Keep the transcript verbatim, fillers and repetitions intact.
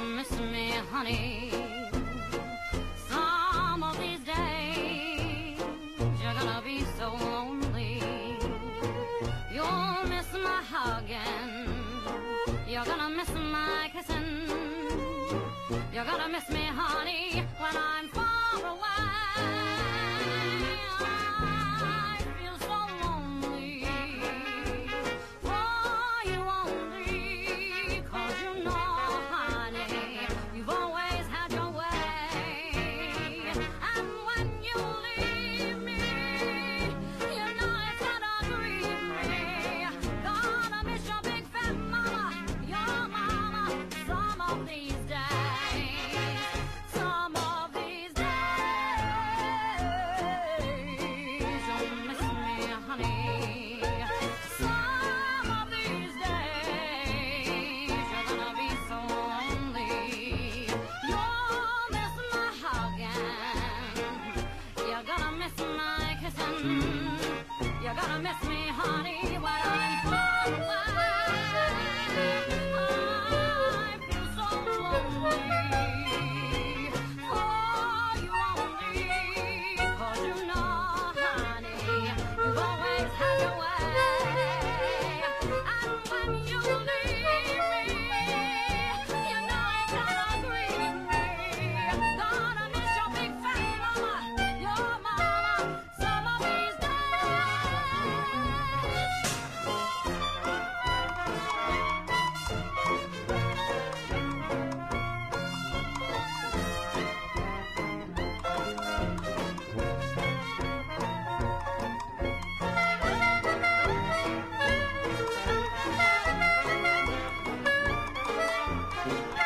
miss me, honey. Some of these days you're gonna be so lonely. You'll miss my hugging. You're gonna miss my kissing. You're gonna miss me, honey, when I'm far away. I feel so lonely for you only, 'cause you know, honey, you've always had your way. And when you leave me, you know it's gonna grieve me. Gonna miss your big fat mama, your mama, some of these days. Some of these days you'll miss me, honey. Some of these days you're gonna be so lonely. You'll miss my hugging. You're gonna miss my kissing. You're gonna miss me, honey, when I'm far away. I feel so lonely for you only, 'cause you know, honey, you've always had your way. And when you leave me, you know it's gonna grieve me. Gonna miss your big fat mama, your mama, some of these days.